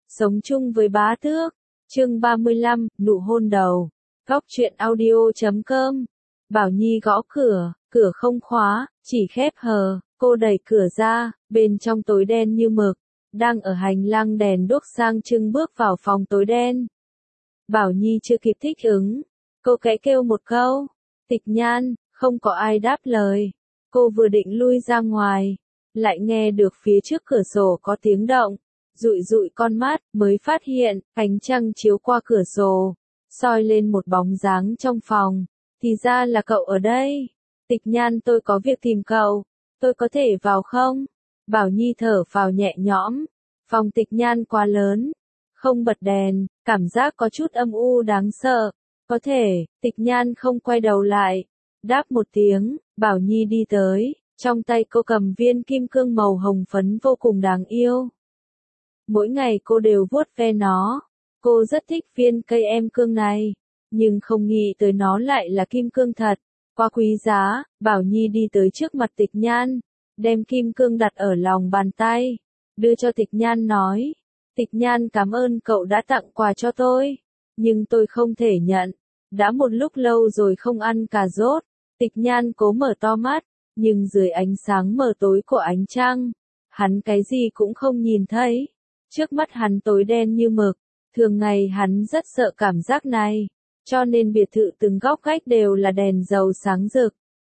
Sống chung với bá tước. Chương 35, nụ hôn đầu. Góc truyện audio.com. Bảo Nhi gõ cửa, cửa không khóa, chỉ khép hờ, cô đẩy cửa ra, bên trong tối đen như mực, đang ở hành lang đèn đuốc sang trưng bước vào phòng tối đen. Bảo Nhi chưa kịp thích ứng, cô khẽ kêu một câu, Tịch Nhan, không có ai đáp lời. Cô vừa định lui ra ngoài, lại nghe được phía trước cửa sổ có tiếng động. Dụi dụi con mắt, mới phát hiện, ánh trăng chiếu qua cửa sổ, soi lên một bóng dáng trong phòng. Thì ra là cậu ở đây. Tịch Nhan, tôi có việc tìm cậu, tôi có thể vào không? Bảo Nhi thở phào nhẹ nhõm. Phòng Tịch Nhan quá lớn, không bật đèn, cảm giác có chút âm u đáng sợ. Có thể, Tịch Nhan không quay đầu lại. Đáp một tiếng, Bảo Nhi đi tới, trong tay cô cầm viên kim cương màu hồng phấn vô cùng đáng yêu. Mỗi ngày cô đều vuốt ve nó. Cô rất thích viên cây em cương này, nhưng không nghĩ tới nó lại là kim cương thật. Quá quý giá, Bảo Nhi đi tới trước mặt Tịch Nhan, đem kim cương đặt ở lòng bàn tay, đưa cho Tịch Nhan nói. Tịch Nhan, cảm ơn cậu đã tặng quà cho tôi, nhưng tôi không thể nhận. Đã một lúc lâu rồi không ăn cà rốt. Tịch Nhan cố mở to mắt, nhưng dưới ánh sáng mờ tối của ánh trăng, hắn cái gì cũng không nhìn thấy. Trước mắt hắn tối đen như mực, thường ngày hắn rất sợ cảm giác này, cho nên biệt thự từng góc gách đều là đèn dầu sáng rực.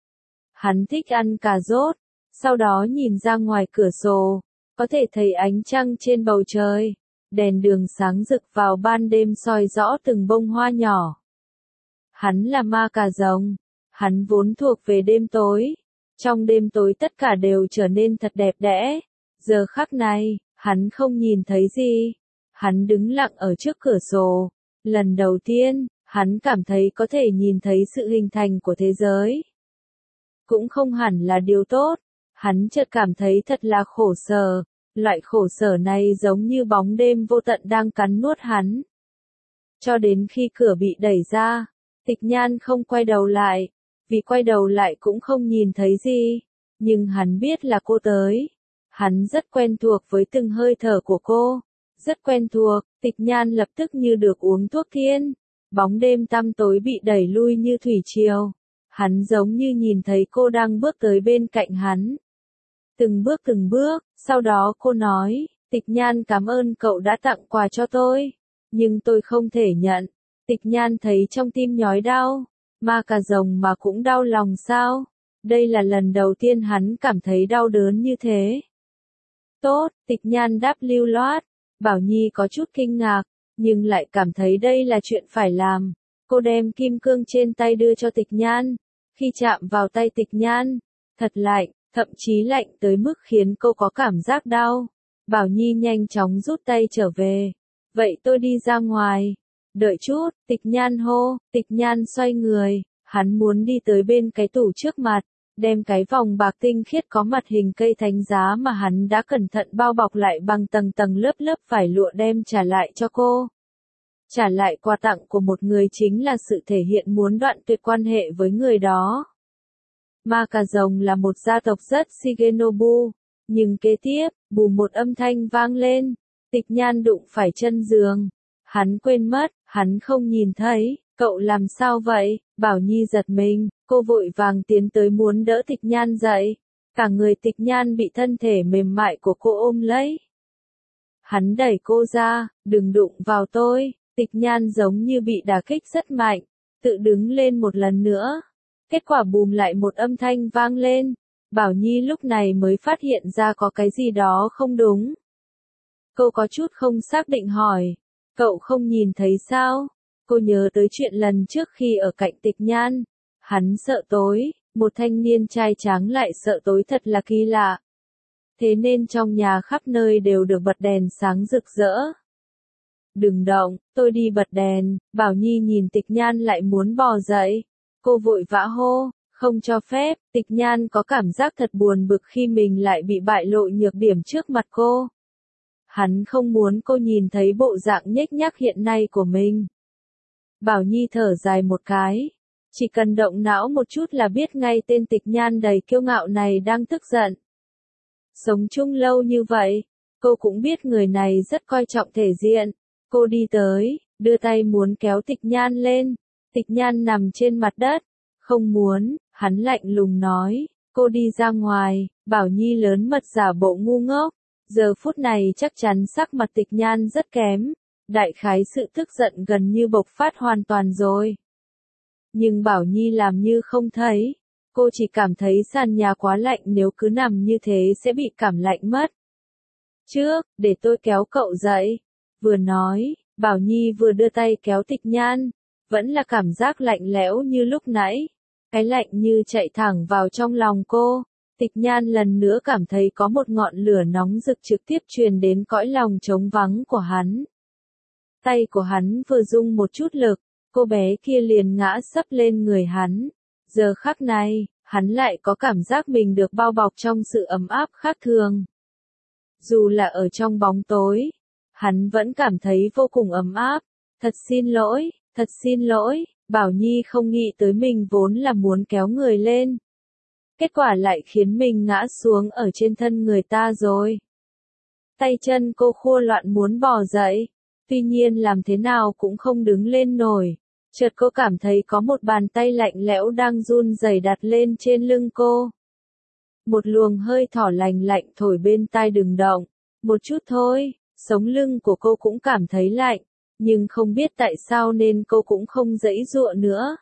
Hắn thích ăn cà rốt, sau đó nhìn ra ngoài cửa sổ, có thể thấy ánh trăng trên bầu trời, đèn đường sáng rực vào ban đêm soi rõ từng bông hoa nhỏ. Hắn là ma cà rồng, hắn vốn thuộc về đêm tối, trong đêm tối tất cả đều trở nên thật đẹp đẽ. Giờ khắc này, hắn không nhìn thấy gì. Hắn đứng lặng ở trước cửa sổ. Lần đầu tiên, hắn cảm thấy có thể nhìn thấy sự hình thành của thế giới. Cũng không hẳn là điều tốt. Hắn chợt cảm thấy thật là khổ sở. Loại khổ sở này giống như bóng đêm vô tận đang cắn nuốt hắn. Cho đến khi cửa bị đẩy ra, Tịch Nhan không quay đầu lại. Vì quay đầu lại cũng không nhìn thấy gì. Nhưng hắn biết là cô tới. Hắn rất quen thuộc với từng hơi thở của cô. Rất quen thuộc, Tịch Nhan lập tức như được uống thuốc thiên. Bóng đêm tăm tối bị đẩy lui như thủy triều. Hắn giống như nhìn thấy cô đang bước tới bên cạnh hắn. Từng bước, sau đó cô nói, Tịch Nhan, cảm ơn cậu đã tặng quà cho tôi. Nhưng tôi không thể nhận. Tịch Nhan thấy trong tim nhói đau. Ma cà rồng mà cũng đau lòng sao? Đây là lần đầu tiên hắn cảm thấy đau đớn như thế. Tốt, Tịch Nhan đáp lưu loát. Bảo Nhi có chút kinh ngạc, nhưng lại cảm thấy đây là chuyện phải làm. Cô đem kim cương trên tay đưa cho Tịch Nhan. Khi chạm vào tay Tịch Nhan, thật lạnh, thậm chí lạnh tới mức khiến cô có cảm giác đau. Bảo Nhi nhanh chóng rút tay trở về. Vậy tôi đi ra ngoài. Đợi chút, Tịch Nhan hô. Tịch Nhan xoay người, hắn muốn đi tới bên cái tủ trước mặt, đem cái vòng bạc tinh khiết có mặt hình cây thánh giá mà hắn đã cẩn thận bao bọc lại bằng tầng tầng lớp lớp vải lụa đem trả lại cho cô. Trả lại quà tặng của một người chính là sự thể hiện muốn đoạn tuyệt quan hệ với người đó. Ma cà rồng là một gia tộc rất Shigenobu, nhưng kế tiếp, bù một âm thanh vang lên, Tịch Nhan đụng phải chân giường. Hắn quên mất, hắn không nhìn thấy. Cậu làm sao vậy? Bảo Nhi giật mình, cô vội vàng tiến tới muốn đỡ Tịch Nhan dậy. Cả người Tịch Nhan bị thân thể mềm mại của cô ôm lấy. Hắn đẩy cô ra, đừng đụng vào tôi. Tịch Nhan giống như bị đả kích rất mạnh, tự đứng lên một lần nữa. Kết quả bùm lại một âm thanh vang lên. Bảo Nhi lúc này mới phát hiện ra có cái gì đó không đúng. Cô có chút không xác định hỏi, cậu không nhìn thấy sao? Cô nhớ tới chuyện lần trước khi ở cạnh Tịch Nhan. Hắn sợ tối, một thanh niên trai tráng lại sợ tối thật là kỳ lạ. Thế nên trong nhà khắp nơi đều được bật đèn sáng rực rỡ. Đừng động, tôi đi bật đèn. Bảo Nhi nhìn Tịch Nhan lại muốn bò dậy. Cô vội vã hô, không cho phép. Tịch Nhan có cảm giác thật buồn bực khi mình lại bị bại lộ nhược điểm trước mặt cô. Hắn không muốn cô nhìn thấy bộ dạng nhếch nhác hiện nay của mình. Bảo Nhi thở dài một cái. Chỉ cần động não một chút là biết ngay tên Tịch Nhan đầy kiêu ngạo này đang tức giận. Sống chung lâu như vậy, Cô cũng biết người này rất coi trọng thể diện. Cô đi tới, đưa tay muốn kéo Tịch Nhan lên. Tịch Nhan nằm trên mặt đất. Không muốn, hắn lạnh lùng nói. Cô đi ra ngoài, Bảo Nhi lớn mật giả bộ ngu ngốc. Giờ phút này chắc chắn sắc mặt Tịch Nhan rất kém. Đại khái sự tức giận gần như bộc phát hoàn toàn rồi. Nhưng Bảo Nhi làm như không thấy. Cô chỉ cảm thấy sàn nhà quá lạnh, nếu cứ nằm như thế sẽ bị cảm lạnh mất. Trước, để tôi kéo cậu dậy. Vừa nói, Bảo Nhi vừa đưa tay kéo Tịch Nhan. Vẫn là cảm giác lạnh lẽo như lúc nãy. Cái lạnh như chạy thẳng vào trong lòng cô. Tịch Nhan lần nữa cảm thấy có một ngọn lửa nóng rực trực tiếp truyền đến cõi lòng trống vắng của hắn. Tay của hắn vừa rung một chút lực, cô bé kia liền ngã sấp lên người hắn. Giờ khắc này, hắn lại có cảm giác mình được bao bọc trong sự ấm áp khác thường. Dù là ở trong bóng tối, hắn vẫn cảm thấy vô cùng ấm áp. Thật xin lỗi, Bảo Nhi không nghĩ tới mình vốn là muốn kéo người lên. Kết quả lại khiến mình ngã xuống ở trên thân người ta rồi. Tay chân cô khua loạn muốn bò dậy, tuy nhiên làm thế nào cũng không đứng lên nổi. Chợt cô cảm thấy có một bàn tay lạnh lẽo đang run rẩy đặt lên trên lưng cô. Một luồng hơi thở lạnh lạnh thổi bên tai, đừng động, một chút thôi. Sống lưng của cô cũng cảm thấy lạnh, nhưng không biết tại sao nên cô cũng không giãy giụa nữa.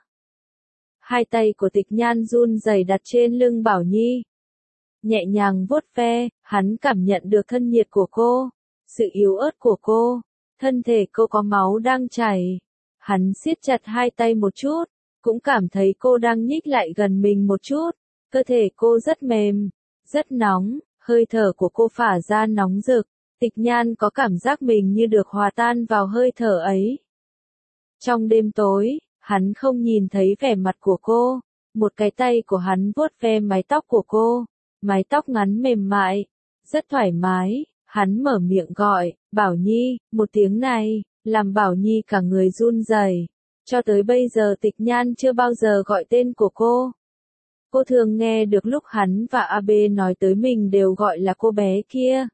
Hai tay của Tịch Nhan run rẩy đặt trên lưng Bảo Nhi. Nhẹ nhàng vuốt ve, hắn cảm nhận được thân nhiệt của cô, sự yếu ớt của cô, thân thể cô có máu đang chảy. Hắn siết chặt hai tay một chút, cũng cảm thấy cô đang nhích lại gần mình một chút. Cơ thể cô rất mềm, rất nóng, hơi thở của cô phả ra nóng rực. Tịch Nhan có cảm giác mình như được hòa tan vào hơi thở ấy. Trong đêm tối, hắn không nhìn thấy vẻ mặt của cô. Một cái tay của hắn vuốt ve mái tóc của cô. Mái tóc ngắn mềm mại, rất thoải mái. Hắn mở miệng gọi, Bảo Nhi, một tiếng này, làm Bảo Nhi cả người run rẩy. Cho tới bây giờ Tịch Nhan chưa bao giờ gọi tên của cô. Cô thường nghe được lúc hắn và AB nói tới mình đều gọi là cô bé kia.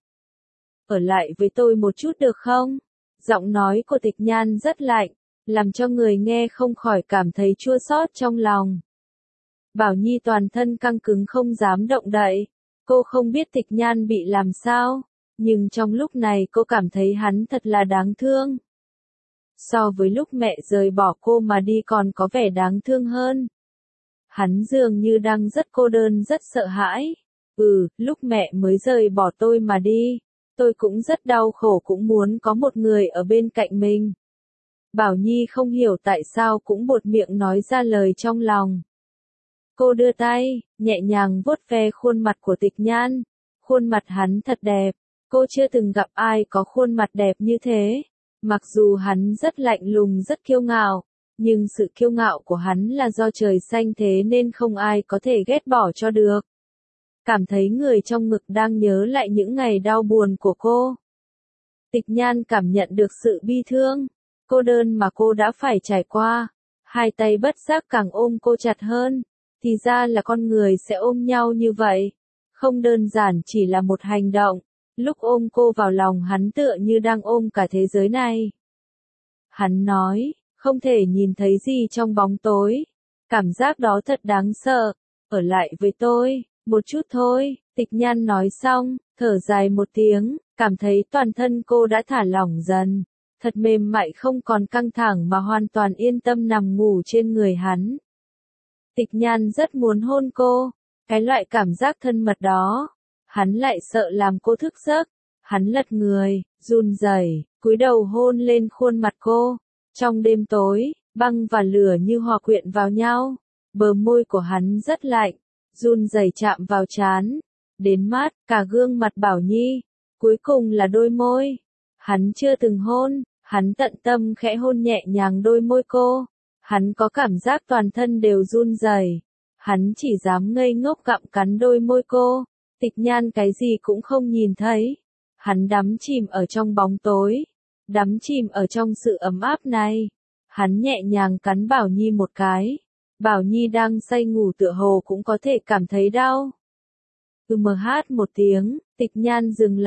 Ở lại với tôi một chút được không? Giọng nói của Tịch Nhan rất lạnh, làm cho người nghe không khỏi cảm thấy chua xót trong lòng. Bảo Nhi toàn thân căng cứng không dám động đậy. Cô không biết Tịch Nhan bị làm sao, nhưng trong lúc này cô cảm thấy hắn thật là đáng thương. So với lúc mẹ rời bỏ cô mà đi còn có vẻ đáng thương hơn. Hắn dường như đang rất cô đơn, rất sợ hãi. Lúc mẹ mới rời bỏ tôi mà đi, tôi cũng rất đau khổ, cũng muốn có một người ở bên cạnh mình. Bảo Nhi không hiểu tại sao cũng buột miệng nói ra lời trong lòng. Cô đưa tay, nhẹ nhàng vuốt ve khuôn mặt của Tịch Nhan. Khuôn mặt hắn thật đẹp, cô chưa từng gặp ai có khuôn mặt đẹp như thế. Mặc dù hắn rất lạnh lùng, rất kiêu ngạo, nhưng sự kiêu ngạo của hắn là do trời xanh thế nên không ai có thể ghét bỏ cho được. Cảm thấy người trong ngực đang nhớ lại những ngày đau buồn của cô. Tịch Nhan cảm nhận được sự bi thương, cô đơn mà cô đã phải trải qua. Hai tay bất giác càng ôm cô chặt hơn. Thì ra là con người sẽ ôm nhau như vậy. Không đơn giản chỉ là một hành động. Lúc ôm cô vào lòng hắn tựa như đang ôm cả thế giới này. Hắn nói, không thể nhìn thấy gì trong bóng tối. Cảm giác đó thật đáng sợ. Ở lại với tôi, một chút thôi. Tịch Nhan nói xong, thở dài một tiếng, cảm thấy toàn thân cô đã thả lỏng dần. Thật mềm mại, không còn căng thẳng mà hoàn toàn yên tâm nằm ngủ trên người hắn. Tịch Nhan rất muốn hôn cô, cái loại cảm giác thân mật đó. Hắn lại sợ làm cô thức giấc. Hắn lật người, run rẩy, cúi đầu hôn lên khuôn mặt cô. Trong đêm tối, băng và lửa như hòa quyện vào nhau. Bờ môi của hắn rất lạnh, run rẩy chạm vào trán, đến mắt, cả gương mặt Bảo Nhi. Cuối cùng là đôi môi. Hắn chưa từng hôn, hắn tận tâm khẽ hôn nhẹ nhàng đôi môi cô. Hắn có cảm giác toàn thân đều run rẩy. Hắn chỉ dám ngây ngốc gặm cắn đôi môi cô. Tịch Nhan cái gì cũng không nhìn thấy. Hắn đắm chìm ở trong bóng tối, đắm chìm ở trong sự ấm áp này. Hắn nhẹ nhàng cắn Bảo Nhi một cái. Bảo Nhi đang say ngủ tựa hồ cũng có thể cảm thấy đau. Hát một tiếng, Tịch Nhan dừng lại,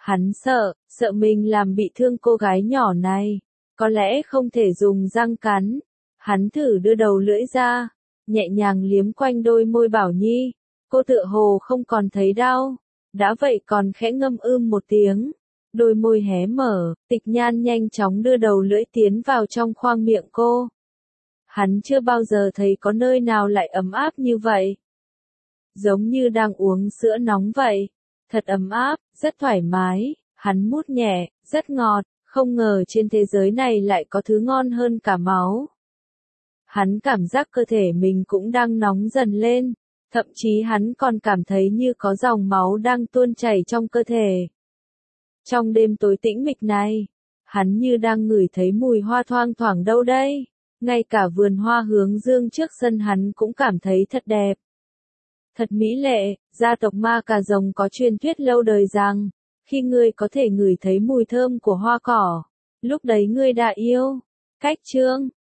Hắn sợ mình làm bị thương cô gái nhỏ này, có lẽ không thể dùng răng cắn. Hắn thử đưa đầu lưỡi ra, nhẹ nhàng liếm quanh đôi môi Bảo Nhi, cô tựa hồ không còn thấy đau, đã vậy còn khẽ ngâm một tiếng. Đôi môi hé mở, Tịch Nhan nhanh chóng đưa đầu lưỡi tiến vào trong khoang miệng cô. Hắn chưa bao giờ thấy có nơi nào lại ấm áp như vậy. Giống như đang uống sữa nóng vậy. Thật ấm áp, rất thoải mái, hắn mút nhẹ, rất ngọt, không ngờ trên thế giới này lại có thứ ngon hơn cả máu. Hắn cảm giác cơ thể mình cũng đang nóng dần lên, thậm chí hắn còn cảm thấy như có dòng máu đang tuôn chảy trong cơ thể. Trong đêm tối tĩnh mịch này, hắn như đang ngửi thấy mùi hoa thoang thoảng đâu đây, ngay cả vườn hoa hướng dương trước sân hắn cũng cảm thấy thật đẹp. Thật mỹ lệ, gia tộc Ma Cà Rồng có truyền thuyết lâu đời rằng, khi ngươi có thể ngửi thấy mùi thơm của hoa cỏ, lúc đấy ngươi đã yêu. Cách chương